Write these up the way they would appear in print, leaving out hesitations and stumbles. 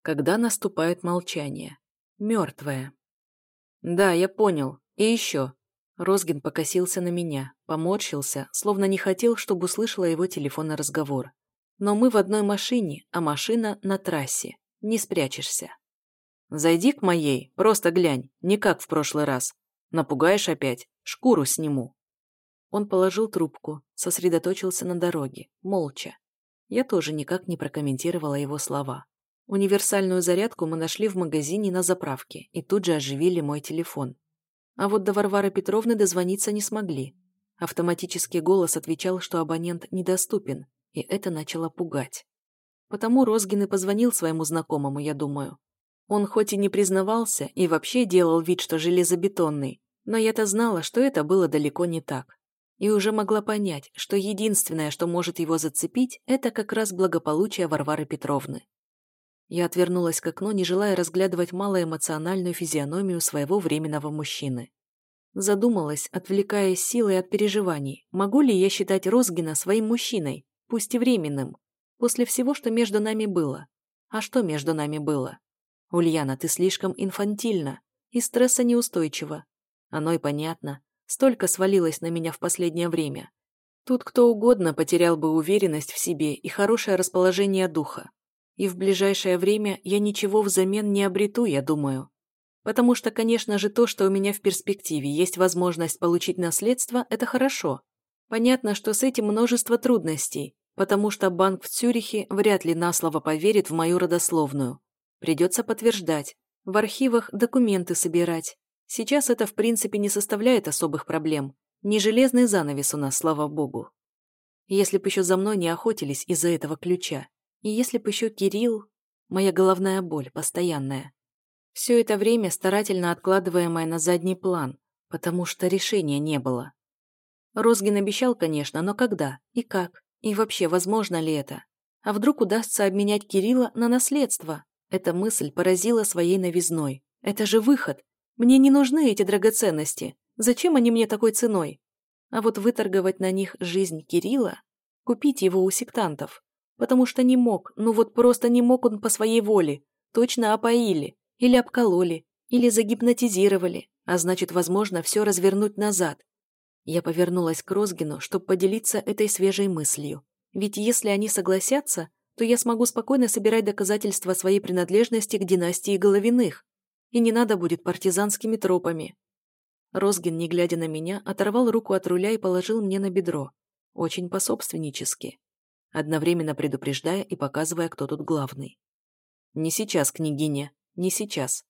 Когда наступает молчание. Мертвое. Да, я понял. И еще. Розгин покосился на меня, поморщился, словно не хотел, чтобы услышала его телефонный разговор. Но мы в одной машине, а машина на трассе. Не спрячешься. Зайди к моей, просто глянь, не как в прошлый раз. Напугаешь опять, шкуру сниму. Он положил трубку, сосредоточился на дороге, молча. Я тоже никак не прокомментировала его слова. Универсальную зарядку мы нашли в магазине на заправке и тут же оживили мой телефон. А вот до Варвары Петровны дозвониться не смогли. Автоматический голос отвечал, что абонент недоступен, и это начало пугать. Потому Розгин и позвонил своему знакомому, я думаю. Он хоть и не признавался и вообще делал вид, что железобетонный, но я-то знала, что это было далеко не так. И уже могла понять, что единственное, что может его зацепить, это как раз благополучие Варвары Петровны. Я отвернулась к окну, не желая разглядывать малоэмоциональную физиономию своего временного мужчины. Задумалась, отвлекаясь силой от переживаний, могу ли я считать Розгина своим мужчиной, пусть и временным, после всего, что между нами было. А что между нами было? Ульяна, ты слишком инфантильна и стрессонеустойчива. Оно и понятно. Столько свалилось на меня в последнее время. Тут кто угодно потерял бы уверенность в себе и хорошее расположение духа. И в ближайшее время я ничего взамен не обрету, я думаю. Потому что, конечно же, то, что у меня в перспективе есть возможность получить наследство, это хорошо. Понятно, что с этим множество трудностей, потому что банк в Цюрихе вряд ли на слово поверит в мою родословную. Придется подтверждать, в архивах документы собирать. Сейчас это, в принципе, не составляет особых проблем. Не железный занавес у нас, слава богу. Если б еще за мной не охотились из-за этого ключа. И если б еще Кирилл... Моя головная боль постоянная. Все это время старательно откладываемое на задний план, потому что решения не было. Розгин обещал, конечно, но когда и как? И вообще, возможно ли это? А вдруг удастся обменять Кирилла на наследство? Эта мысль поразила своей новизной. Это же выход. Мне не нужны эти драгоценности. Зачем они мне такой ценой? А вот выторговать на них жизнь Кирилла, купить его у сектантов. Потому что не мог, ну вот просто не мог он по своей воле. Точно опоили, или обкололи, или загипнотизировали, а значит, возможно, все развернуть назад. Я повернулась к Розгину, чтобы поделиться этой свежей мыслью. Ведь если они согласятся, то я смогу спокойно собирать доказательства своей принадлежности к династии Головиных. И не надо будет партизанскими тропами. Розгин, не глядя на меня, оторвал руку от руля и положил мне на бедро. Очень пособственнически. Одновременно предупреждая и показывая, кто тут главный. «Не сейчас, княгиня, не сейчас».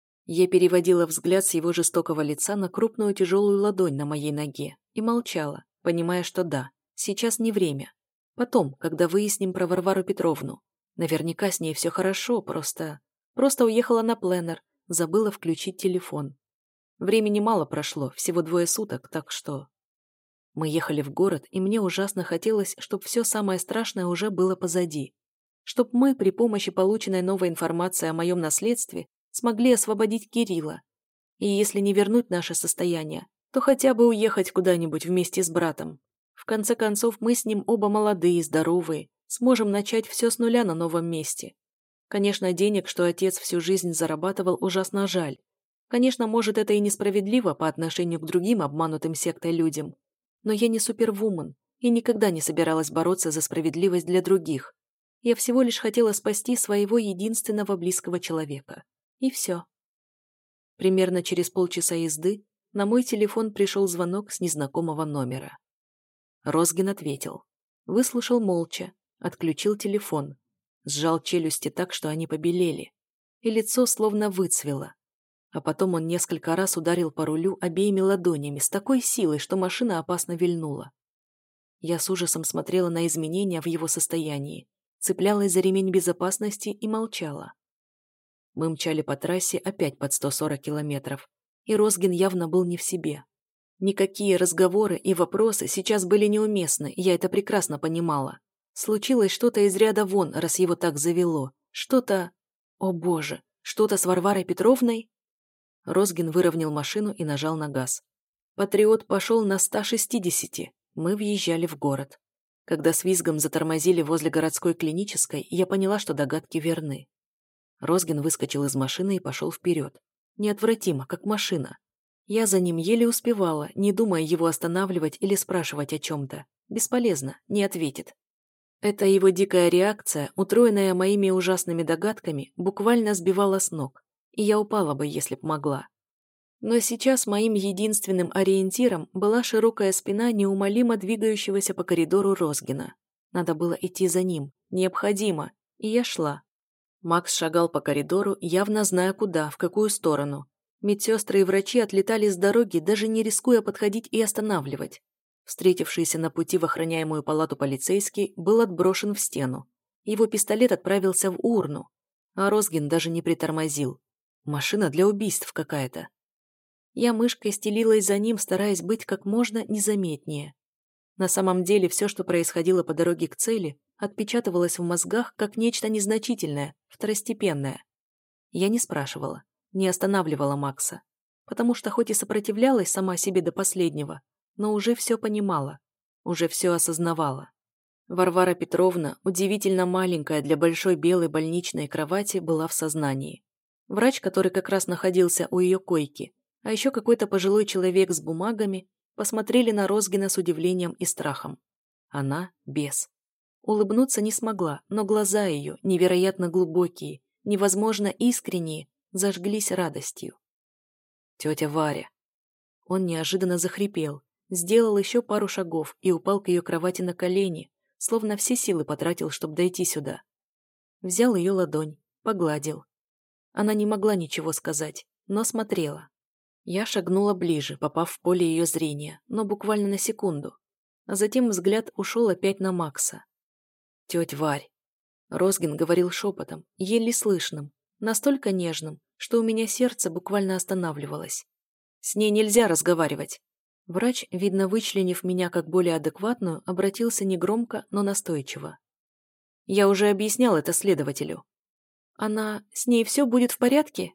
Я переводила взгляд с его жестокого лица на крупную тяжелую ладонь на моей ноге и молчала, понимая, что да, сейчас не время. Потом, когда выясним про Варвару Петровну. Наверняка с ней все хорошо, просто уехала на пленэр, забыла включить телефон. Времени мало прошло, всего 2 суток, так что... Мы ехали в город, и мне ужасно хотелось, чтобы все самое страшное уже было позади. Чтоб мы при помощи полученной новой информации о моем наследстве смогли освободить Кирилла. И если не вернуть наше состояние, то хотя бы уехать куда-нибудь вместе с братом. В конце концов, мы с ним оба молодые, здоровые, сможем начать все с нуля на новом месте. Конечно, денег, что отец всю жизнь зарабатывал, ужасно жаль. Конечно, может, это и несправедливо по отношению к другим обманутым сектой людям. Но я не супервумен и никогда не собиралась бороться за справедливость для других. Я всего лишь хотела спасти своего единственного близкого человека. И все. Примерно через полчаса езды на мой телефон пришел звонок с незнакомого номера. Розгин ответил. Выслушал молча, отключил телефон. Сжал челюсти так, что они побелели. И лицо словно выцвело. А потом он несколько раз ударил по рулю обеими ладонями с такой силой, что машина опасно вильнула. Я с ужасом смотрела на изменения в его состоянии, цеплялась за ремень безопасности и молчала. Мы мчали по трассе опять под 140 километров, и Розгин явно был не в себе. Никакие разговоры и вопросы сейчас были неуместны, я это прекрасно понимала. Случилось что-то из ряда вон, раз его так завело. Что-то... О боже, что-то с Варварой Петровной? Розгин выровнял машину и нажал на газ. Патриот пошел на 160. Мы въезжали в город. Когда с визгом затормозили возле городской клинической, я поняла, что догадки верны. Розгин выскочил из машины и пошел вперед. Неотвратимо, как машина. Я за ним еле успевала, не думая его останавливать или спрашивать о чем-то. Бесполезно, не ответит. Эта его дикая реакция, утроенная моими ужасными догадками, буквально сбивала с ног, и я упала бы, если б могла. Но сейчас моим единственным ориентиром была широкая спина неумолимо двигающегося по коридору Розгина. Надо было идти за ним, необходимо, и я шла. Макс шагал по коридору, явно зная куда, в какую сторону. Медсестры и врачи отлетали с дороги, даже не рискуя подходить и останавливать. Встретившийся на пути в охраняемую палату полицейский был отброшен в стену. Его пистолет отправился в урну, а Розгин даже не притормозил. Машина для убийств какая-то. Я мышкой стелилась за ним, стараясь быть как можно незаметнее. На самом деле все, что происходило по дороге к цели, отпечатывалось в мозгах как нечто незначительное, второстепенное. Я не спрашивала, не останавливала Макса, потому что хоть и сопротивлялась сама себе до последнего, но уже все понимала, уже все осознавала. Варвара Петровна, удивительно маленькая для большой белой больничной кровати, была в сознании. Врач, который как раз находился у ее койки, а еще какой-то пожилой человек с бумагами, посмотрели на Розгина с удивлением и страхом. Она – бес. Улыбнуться не смогла, но глаза ее, невероятно глубокие, невозможно искренние, зажглись радостью. «Тетя Варя!» Он неожиданно захрипел, сделал еще пару шагов и упал к ее кровати на колени, словно все силы потратил, чтобы дойти сюда. Взял ее ладонь, погладил. Она не могла ничего сказать, но смотрела. Я шагнула ближе, попав в поле ее зрения, но буквально на секунду. А затем взгляд ушел опять на Макса. «Тетя Варь!» Розгин говорил шепотом, еле слышным, настолько нежным, что у меня сердце буквально останавливалось. «С ней нельзя разговаривать!» Врач, видно, вычленив меня как более адекватную, обратился негромко, но настойчиво. «Я уже объяснял это следователю». «Она... с ней все будет в порядке?»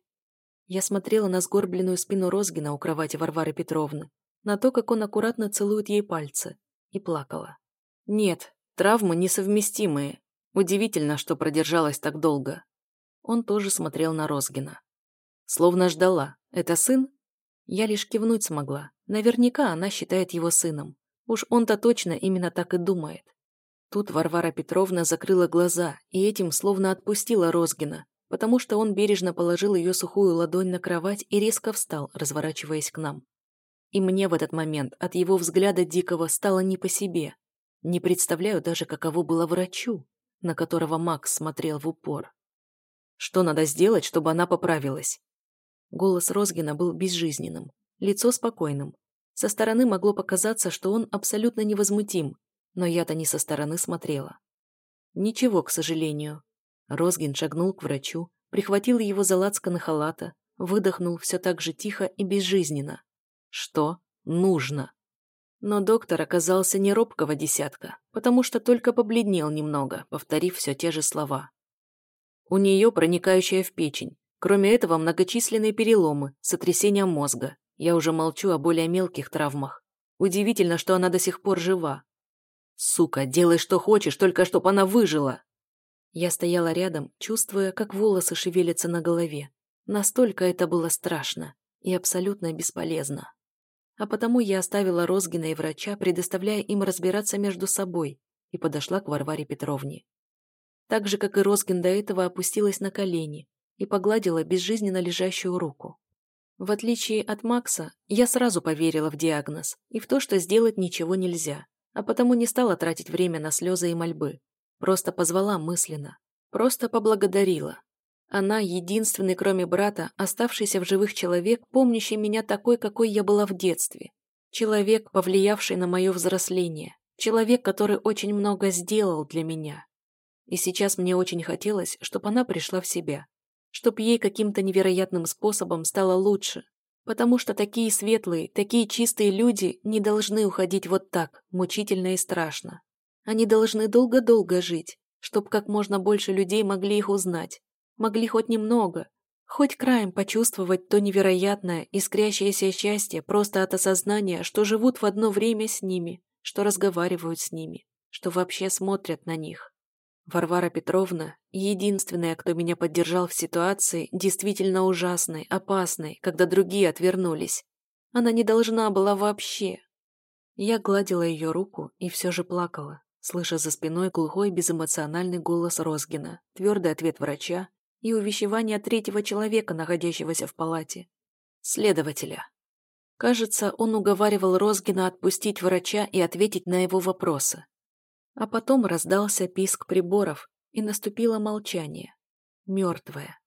Я смотрела на сгорбленную спину Розгина у кровати Варвары Петровны, на то, как он аккуратно целует ей пальцы, и плакала. «Нет, травмы несовместимые. Удивительно, что продержалась так долго». Он тоже смотрел на Розгина. Словно ждала. «Это сын?» Я лишь кивнуть смогла. Наверняка она считает его сыном. Уж он-то точно именно так и думает. Тут Варвара Петровна закрыла глаза и этим словно отпустила Розгина, потому что он бережно положил ее сухую ладонь на кровать и резко встал, разворачиваясь к нам. И мне в этот момент от его взгляда дикого стало не по себе. Не представляю даже, каково было врачу, на которого Макс смотрел в упор. Что надо сделать, чтобы она поправилась? Голос Розгина был безжизненным, лицо спокойным. Со стороны могло показаться, что он абсолютно невозмутим, но я-то не со стороны смотрела. Ничего, к сожалению. Розгин шагнул к врачу, прихватил его за лацканы халата, выдохнул все так же тихо и безжизненно. Что нужно? Но доктор оказался не робкого десятка, потому что только побледнел немного, повторив все те же слова. У нее проникающая в печень. Кроме этого, многочисленные переломы, сотрясения мозга. Я уже молчу о более мелких травмах. Удивительно, что она до сих пор жива. Сука, делай что хочешь, только чтоб она выжила. Я стояла рядом, чувствуя, как волосы шевелятся на голове. Настолько это было страшно и абсолютно бесполезно. А потому я оставила Розгина и врача, предоставляя им разбираться между собой, и подошла к Варваре Петровне. Так же, как и Розгин до этого, опустилась на колени и погладила безжизненно лежащую руку. В отличие от Макса, я сразу поверила в диагноз и в то, что сделать ничего нельзя, а потому не стала тратить время на слезы и мольбы. Просто позвала мысленно, просто поблагодарила. Она единственный, кроме брата, оставшийся в живых человек, помнящий меня такой, какой я была в детстве. Человек, повлиявший на мое взросление. Человек, который очень много сделал для меня. И сейчас мне очень хотелось, чтобы она пришла в себя. Чтобы ей каким-то невероятным способом стало лучше. Потому что такие светлые, такие чистые люди не должны уходить вот так, мучительно и страшно. Они должны долго-долго жить, чтобы как можно больше людей могли их узнать. Могли хоть немного, хоть краем почувствовать то невероятное, искрящееся счастье просто от осознания, что живут в одно время с ними, что разговаривают с ними, что вообще смотрят на них. Варвара Петровна — единственная, кто меня поддержал в ситуации, действительно ужасной, опасной, когда другие отвернулись. Она не должна была вообще. Я гладила ее руку и все же плакала, слыша за спиной глухой безэмоциональный голос Розгина, твердый ответ врача и увещевание третьего человека, находящегося в палате. Следователя. Кажется, он уговаривал Розгина отпустить врача и ответить на его вопросы. А потом раздался писк приборов, и наступило молчание. Мертвое.